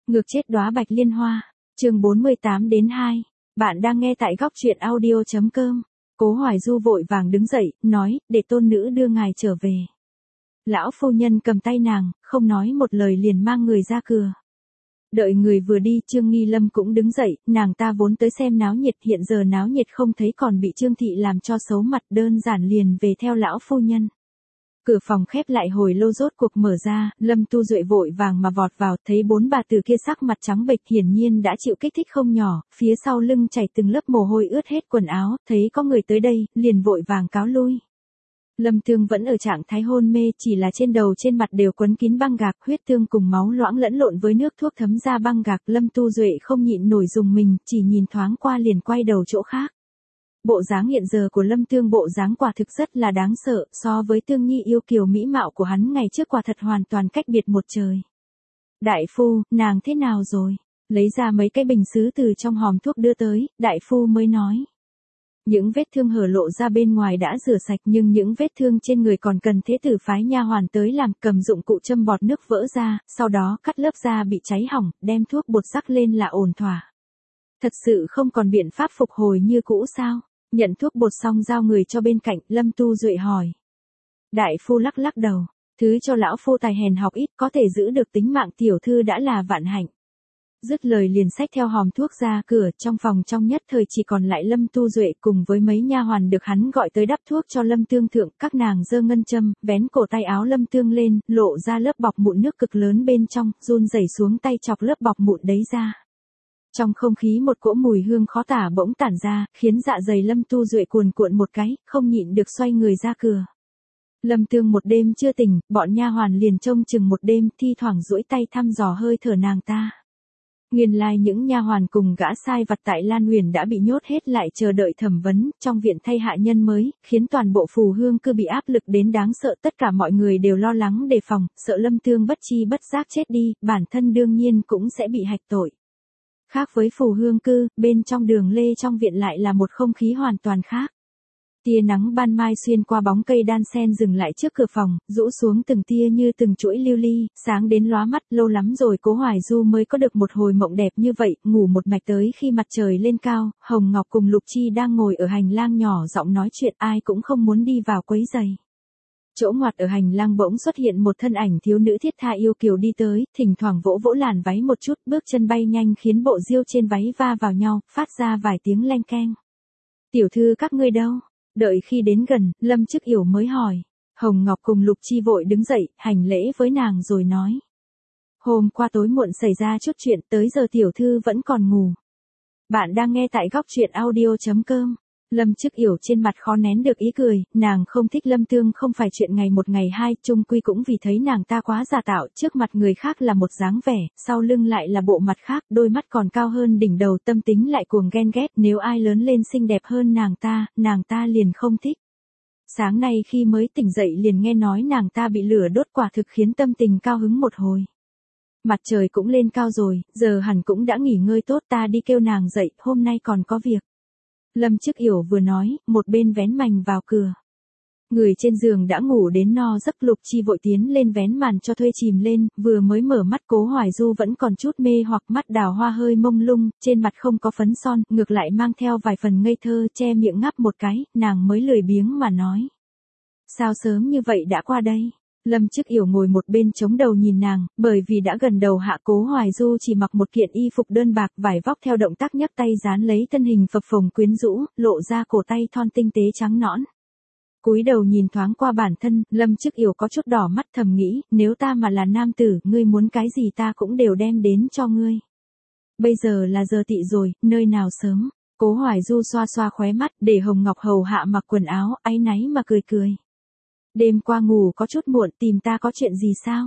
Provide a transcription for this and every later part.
Ngược chết đóa bạch liên hoa, chương 48-2. Bạn đang nghe tại góc truyện audio.com. Cố Hoài Du vội vàng đứng dậy, nói, để tôn nữ đưa ngài trở về. Lão phu nhân cầm tay nàng, không nói một lời liền mang người ra cửa. Đợi người vừa đi, Trương Nghi Lâm cũng đứng dậy, nàng ta vốn tới xem náo nhiệt, hiện giờ náo nhiệt không thấy còn bị Trương Thị làm cho xấu mặt, đơn giản liền về theo lão phu nhân. Cửa phòng khép lại hồi lâu rốt cuộc mở ra, Lâm Tu Duệ vội vàng mà vọt vào, thấy bốn bà tử kia sắc mặt trắng bệch hiển nhiên đã chịu kích thích không nhỏ, phía sau lưng chảy từng lớp mồ hôi ướt hết quần áo, thấy có người tới đây, liền vội vàng cáo lui. Lâm Tương vẫn ở trạng thái hôn mê, chỉ là trên đầu trên mặt đều quấn kín băng gạc, huyết tương cùng máu loãng lẫn lộn với nước thuốc thấm ra băng gạc, Lâm Tu Duệ không nhịn nổi dùng mình, chỉ nhìn thoáng qua liền quay đầu chỗ khác. Bộ dáng hiện giờ của Lâm Tương bộ dáng quả thực rất là đáng sợ, so với Tương Nhi yêu kiều mỹ mạo của hắn ngày trước quả thật hoàn toàn cách biệt một trời. Đại phu, nàng thế nào rồi? Lấy ra mấy cái bình sứ từ trong hòm thuốc đưa tới, đại phu mới nói. Những vết thương hở lộ ra bên ngoài đã rửa sạch nhưng những vết thương trên người còn cần thế tử phái nha hoàn tới làm, cầm dụng cụ châm bọt nước vỡ ra, sau đó cắt lớp da bị cháy hỏng, đem thuốc bột rắc lên là ổn thỏa. Thật sự không còn biện pháp phục hồi như cũ sao? Nhận thuốc bột xong giao người cho bên cạnh, Lâm Tu Duệ hỏi. Đại phu lắc lắc đầu, thứ cho lão phu tài hèn học ít, có thể giữ được tính mạng tiểu thư đã là vạn hạnh. Dứt lời liền xách theo hòm thuốc ra cửa, trong phòng trong nhất thời chỉ còn lại Lâm Tu Duệ cùng với mấy nha hoàn được hắn gọi tới đắp thuốc cho Lâm Tương thượng, các nàng giơ ngân châm, vén cổ tay áo Lâm Tương lên, lộ ra lớp bọc mụn nước cực lớn bên trong, run rẩy xuống tay chọc lớp bọc mụn đấy ra. Trong không khí một cỗ mùi hương khó tả bỗng tản ra, khiến dạ dày Lâm Tu Duệ cuồn cuộn một cái, không nhịn được xoay người ra cửa. Lâm Tương một đêm chưa tỉnh, bọn nha hoàn liền trông chừng một đêm, thi thoảng duỗi tay thăm dò hơi thở nàng ta. Nguyên lai những nha hoàn cùng gã sai vặt tại Lan Huyền đã bị nhốt hết lại chờ đợi thẩm vấn, trong viện thay hạ nhân mới, khiến toàn bộ phù hương cư bị áp lực đến đáng sợ, tất cả mọi người đều lo lắng đề phòng, sợ Lâm Tương bất chi bất giác chết đi, bản thân đương nhiên cũng sẽ bị hạch tội. Khác với phù hương cư, bên trong đường lê trong viện lại là một không khí hoàn toàn khác. Tia nắng ban mai xuyên qua bóng cây đan sen dừng lại trước cửa phòng, rũ xuống từng tia như từng chuỗi lưu ly, sáng đến lóa mắt, lâu lắm rồi Cố Hoài Du mới có được một hồi mộng đẹp như vậy, ngủ một mạch tới khi mặt trời lên cao, Hồng Ngọc cùng Lục Chi đang ngồi ở hành lang nhỏ giọng nói chuyện, ai cũng không muốn đi vào quấy rầy. Chỗ ngoặt ở hành lang bỗng xuất hiện một thân ảnh thiếu nữ thiết tha yêu kiều đi tới, thỉnh thoảng vỗ vỗ làn váy một chút, bước chân bay nhanh khiến bộ diêu trên váy va vào nhau, phát ra vài tiếng leng keng. Tiểu thư các ngươi đâu? Đợi khi đến gần, Lâm Chức Yểu mới hỏi. Hồng Ngọc cùng Lục Chi vội đứng dậy, hành lễ với nàng rồi nói. Hôm qua tối muộn xảy ra chút chuyện, tới giờ tiểu thư vẫn còn ngủ. Bạn đang nghe tại góc truyện audio.com. Lâm Chức Yểu trên mặt khó nén được ý cười, nàng không thích Lâm Tương không phải chuyện ngày một ngày hai, chung quy cũng vì thấy nàng ta quá giả tạo, trước mặt người khác là một dáng vẻ, sau lưng lại là bộ mặt khác, đôi mắt còn cao hơn đỉnh đầu, tâm tính lại cuồng ghen ghét, nếu ai lớn lên xinh đẹp hơn nàng ta liền không thích. Sáng nay khi mới tỉnh dậy liền nghe nói nàng ta bị lửa đốt, quả thực khiến tâm tình cao hứng một hồi. Mặt trời cũng lên cao rồi, giờ hẳn cũng đã nghỉ ngơi tốt, ta đi kêu nàng dậy, hôm nay còn có việc. Lâm Chức Yểu vừa nói, một bên vén mành vào cửa. Người trên giường đã ngủ đến no giấc, Lục Chi vội tiến lên vén màn cho thuê chìm lên, vừa mới mở mắt Cố Hoài Du vẫn còn chút mê hoặc, mắt đào hoa hơi mông lung, trên mặt không có phấn son, ngược lại mang theo vài phần ngây thơ, che miệng ngáp một cái, nàng mới lười biếng mà nói. Sao sớm như vậy đã qua đây? Lâm Chức Yểu ngồi một bên chống đầu nhìn nàng, bởi vì đã gần đầu hạ, Cố Hoài Du chỉ mặc một kiện y phục đơn bạc, vải vóc theo động tác nhấc tay dán lấy thân hình phập phồng quyến rũ, lộ ra cổ tay thon tinh tế trắng nõn. Cúi đầu nhìn thoáng qua bản thân, Lâm Chức Yểu có chút đỏ mắt, thầm nghĩ, nếu ta mà là nam tử, ngươi muốn cái gì ta cũng đều đem đến cho ngươi. Bây giờ là giờ tị rồi, nơi nào sớm. Cố Hoài Du xoa xoa khóe mắt, để Hồng Ngọc hầu hạ mặc quần áo, áy náy mà cười cười. Đêm qua ngủ có chút muộn, tìm ta có chuyện gì sao?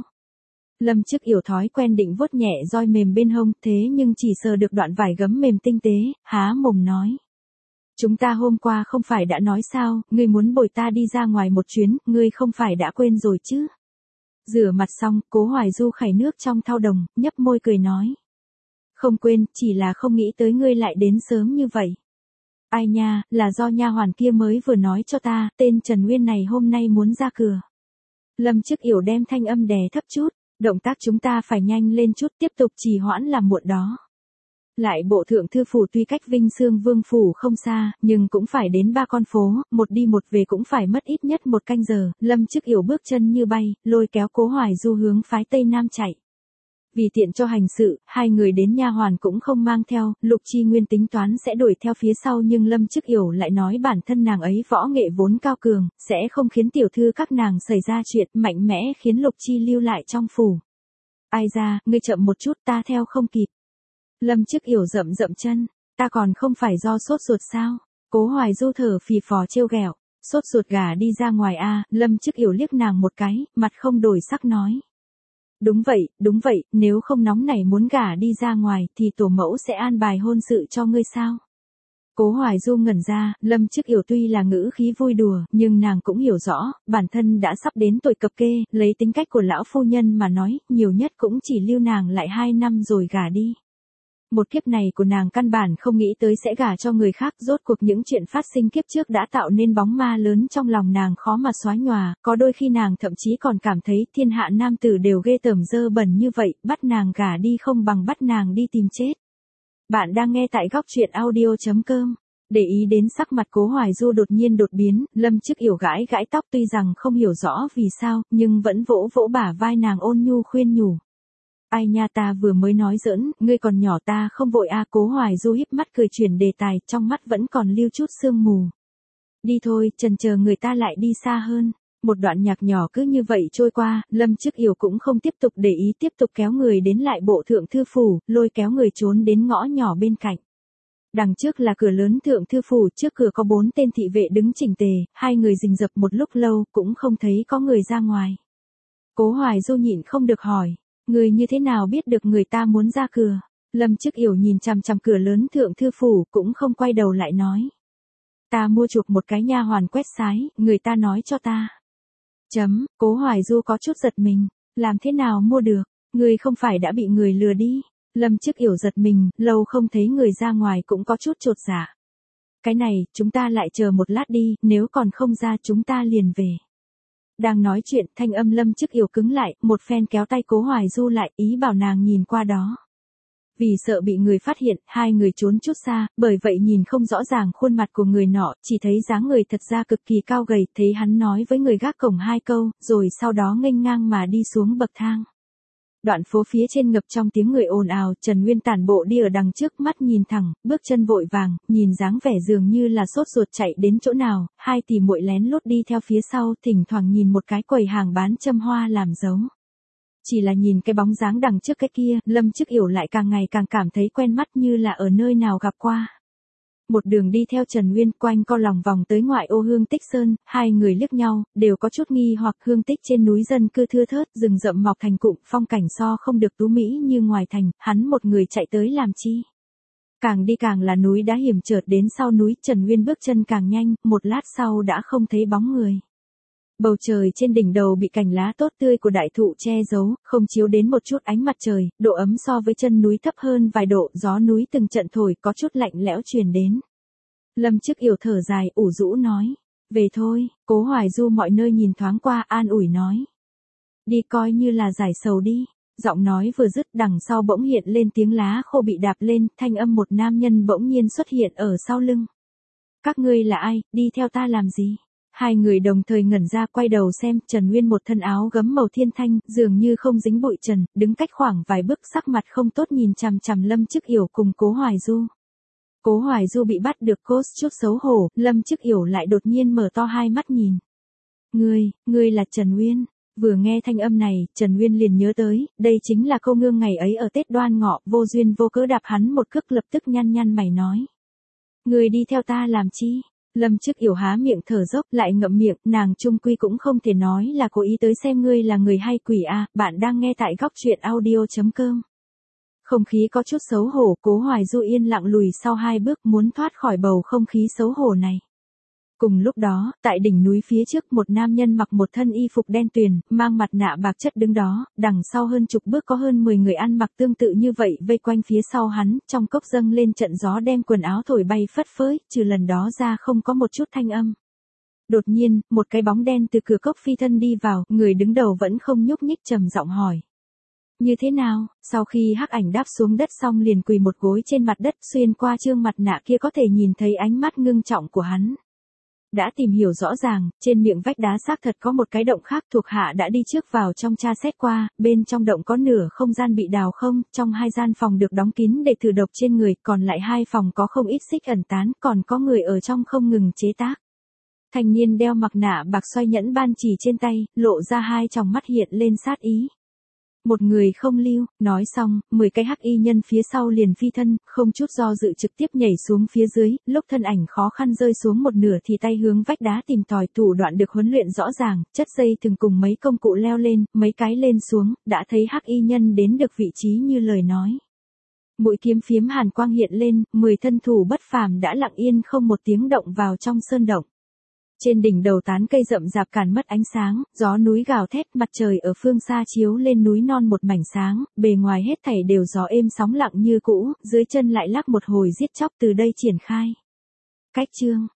Lâm Chức Yểu thói quen định vuốt nhẹ roi mềm bên hông, thế nhưng chỉ sờ được đoạn vải gấm mềm tinh tế, há mồm nói. Chúng ta hôm qua không phải đã nói sao, ngươi muốn bồi ta đi ra ngoài một chuyến, ngươi không phải đã quên rồi chứ? Rửa mặt xong, Cố Hoài Du khảy nước trong thau đồng, nhấp môi cười nói. Không quên, chỉ là không nghĩ tới ngươi lại đến sớm như vậy. Ai nha, là do nha hoàn kia mới vừa nói cho ta, tên Trần Nguyên này hôm nay muốn ra cửa. Lâm Chức Yểu đem thanh âm đè thấp chút, Động tác chúng ta phải nhanh lên chút, tiếp tục trì hoãn là muộn đó. Lại bộ thượng thư phủ tuy cách Vinh Xương Vương phủ không xa, nhưng cũng phải đến 3 con phố, một đi một về cũng phải mất ít nhất 1 canh giờ. Lâm Chức Yểu bước chân như bay, lôi kéo Cố Hoài Du hướng phái Tây Nam chạy. Vì tiện cho hành sự, hai người đến nha hoàn cũng không mang theo, Lục Chi Nguyên tính toán sẽ đuổi theo phía sau, nhưng Lâm Chức Yểu lại nói bản thân nàng ấy võ nghệ vốn cao cường, sẽ không khiến tiểu thư các nàng xảy ra chuyện, mạnh mẽ khiến Lục Chi lưu lại trong phủ. Ai ra, ngươi chậm một chút, ta theo không kịp. Lâm Chức Yểu rậm rậm chân, ta còn không phải do sốt ruột sao? Cố Hoài Du thở phì phò trêu ghẹo, sốt ruột gả đi ra ngoài a. Lâm Chức Yểu liếc nàng một cái, mặt không đổi sắc nói. Đúng vậy, nếu không nóng nảy muốn gả đi ra ngoài thì tổ mẫu sẽ an bài hôn sự cho ngươi sao? Cố Hoài Du ngẩn ra, Lâm Chức Yểu tuy là ngữ khí vui đùa, nhưng nàng cũng hiểu rõ, bản thân đã sắp đến tuổi cập kê, lấy tính cách của lão phu nhân mà nói, nhiều nhất cũng chỉ lưu nàng lại 2 năm rồi gả đi. Một kiếp này của nàng căn bản không nghĩ tới sẽ gả cho người khác, rốt cuộc những chuyện phát sinh kiếp trước đã tạo nên bóng ma lớn trong lòng nàng khó mà xóa nhòa, có đôi khi nàng thậm chí còn cảm thấy thiên hạ nam tử đều ghê tởm dơ bẩn như vậy, bắt nàng gả đi không bằng bắt nàng đi tìm chết. Bạn đang nghe tại góc truyện audio.com. Để ý đến sắc mặt Cố Hoài Du đột nhiên đột biến, Lâm Chức Yểu gãi gãi tóc tuy rằng không hiểu rõ vì sao, nhưng vẫn vỗ vỗ bả vai nàng ôn nhu khuyên nhủ. Ai nha, ta vừa mới nói giỡn, ngươi còn nhỏ, ta không vội a. Cố Hoài Du híp mắt cười chuyển đề tài, trong mắt vẫn còn lưu chút sương mù. Đi thôi, chần chờ người ta lại đi xa hơn. Một đoạn nhạc nhỏ cứ như vậy trôi qua, Lâm Chức Yểu cũng không tiếp tục để ý, tiếp tục kéo người đến lại bộ thượng thư phủ, lôi kéo người trốn đến ngõ nhỏ bên cạnh. Đằng trước là cửa lớn thượng thư phủ, trước cửa có 4 tên thị vệ đứng chỉnh tề, hai người rình rập một lúc lâu, cũng không thấy có người ra ngoài. Cố Hoài Du nhịn không được hỏi. Người như thế nào biết được người ta muốn ra cửa? Lâm Chức Yểu nhìn chằm chằm cửa lớn thượng thư phủ, cũng không quay đầu lại nói. Ta mua chuộc một cái nha hoàn quét sái, người ta nói cho ta. Cố Hoài Du có chút giật mình, làm thế nào mua được? Người không phải đã bị người lừa đi? Lâm Chức Yểu giật mình, lâu không thấy người ra ngoài cũng có chút chột dạ. Cái này, chúng ta lại chờ một lát đi, nếu còn không ra chúng ta liền về. Đang nói chuyện, thanh âm Lâm Chức Yểu cứng lại, một phen kéo tay Cố Hoài Du lại, ý bảo nàng nhìn qua đó. Vì sợ bị người phát hiện, hai người trốn chút xa, bởi vậy nhìn không rõ ràng khuôn mặt của người nọ, chỉ thấy dáng người thật ra cực kỳ cao gầy, thấy hắn nói với người gác cổng 2 câu, rồi sau đó nghênh ngang mà đi xuống bậc thang. Đoạn phố phía trên ngập trong tiếng người ồn ào, Trần Nguyên tản bộ đi ở đằng trước, mắt nhìn thẳng, bước chân vội vàng, nhìn dáng vẻ dường như là sốt ruột chạy đến chỗ nào, hai tỷ muội lén lút đi theo phía sau, thỉnh thoảng nhìn một cái quầy hàng bán châm hoa làm dấu. Chỉ là nhìn cái bóng dáng đằng trước cái kia, Lâm Chức Yểu lại càng ngày càng cảm thấy quen mắt như là ở nơi nào gặp qua. Một đường đi theo Trần Nguyên quanh co lòng vòng tới ngoại ô Hương Tích Sơn, hai người liếc nhau, đều có chút nghi hoặc. Hương Tích trên núi dân cư thưa thớt, rừng rậm mọc thành cụm, phong cảnh so không được tú mỹ như ngoài thành, hắn một người chạy tới làm chi? Càng đi càng là núi đá hiểm trở, đến sau núi, Trần Nguyên bước chân càng nhanh, một lát sau đã không thấy bóng người. Bầu trời trên đỉnh đầu bị cành lá tốt tươi của đại thụ che giấu, không chiếu đến một chút ánh mặt trời, độ ấm so với chân núi thấp hơn vài độ, gió núi từng trận thổi có chút lạnh lẽo truyền đến. Lâm Chức Yểu thở dài, ủ rũ nói, về thôi. Cố Hoài Du mọi nơi nhìn thoáng qua, an ủi nói. Đi coi như là giải sầu đi. Giọng nói vừa dứt, đằng sau bỗng hiện lên tiếng lá khô bị đạp lên, thanh âm một nam nhân bỗng nhiên xuất hiện ở sau lưng. Các ngươi là ai, đi theo ta làm gì? Hai người đồng thời ngẩn ra, quay đầu xem, Trần Nguyên một thân áo gấm màu thiên thanh, dường như không dính bụi trần, đứng cách khoảng vài bước, sắc mặt không tốt nhìn chằm chằm Lâm Chức Yểu cùng Cố Hoài Du. Cố Hoài Du bị bắt được cốt chút xấu hổ, Lâm Chức Yểu lại đột nhiên mở to hai mắt nhìn. Ngươi là Trần Nguyên. Vừa nghe thanh âm này, Trần Nguyên liền nhớ tới, đây chính là Câu Ngương ngày ấy ở Tết Đoan Ngọ, vô duyên vô cớ đạp hắn một cước, lập tức nhăn mày nói. Ngươi đi theo ta làm chi? Lâm Chức Yểu há miệng thở dốc, lại ngậm miệng, nàng chung quy cũng không thể nói là cố ý tới xem ngươi là người hay quỷ a. Bạn đang nghe tại góc truyện audio.com. Không khí có chút xấu hổ, Cố Hoài Du yên lặng lùi sau 2 bước, muốn thoát khỏi bầu không khí xấu hổ này. Cùng lúc đó, tại đỉnh núi phía trước, một nam nhân mặc một thân y phục đen tuyền, mang mặt nạ bạc chất đứng đó, đằng sau hơn chục bước có hơn 10 người ăn mặc tương tự như vậy vây quanh phía sau hắn, trong cốc dâng lên trận gió đem quần áo thổi bay phất phới, trừ lần đó ra không có một chút thanh âm. Đột nhiên, một cái bóng đen từ cửa cốc phi thân đi vào, người đứng đầu vẫn không nhúc nhích, trầm giọng hỏi. Như thế nào? Sau khi hắc ảnh đáp xuống đất xong liền quỳ một gối trên mặt đất, xuyên qua trương mặt nạ kia có thể nhìn thấy ánh mắt ngưng trọng của hắn. Đã tìm hiểu rõ ràng, trên miệng vách đá xác thật có một cái động khác, thuộc hạ đã đi trước vào trong tra xét qua, bên trong động có nửa không gian bị đào không, trong 2 gian phòng được đóng kín để thử độc trên người, còn lại 2 phòng có không ít xích ẩn tán, còn có người ở trong không ngừng chế tác. Thanh niên đeo mặt nạ bạc xoay nhẫn ban chỉ trên tay, lộ ra 2 tròng mắt hiện lên sát ý. Một người không lưu, nói xong, 10 cái hắc y nhân phía sau liền phi thân, không chút do dự trực tiếp nhảy xuống phía dưới, lúc thân ảnh khó khăn rơi xuống một nửa thì tay hướng vách đá tìm tòi, thủ đoạn được huấn luyện rõ ràng, chất dây từng cùng mấy công cụ leo lên, mấy cái lên xuống, đã thấy hắc y nhân đến được vị trí như lời nói. Mũi kiếm phiếm hàn quang hiện lên, 10 thân thủ bất phàm đã lặng yên không một tiếng động vào trong sơn động. Trên đỉnh đầu tán cây rậm rạp cản mất ánh sáng, gió núi gào thét, mặt trời ở phương xa chiếu lên núi non một mảnh sáng, bề ngoài hết thảy đều gió êm sóng lặng như cũ, dưới chân lại lắc một hồi giết chóc từ đây triển khai. Cách chương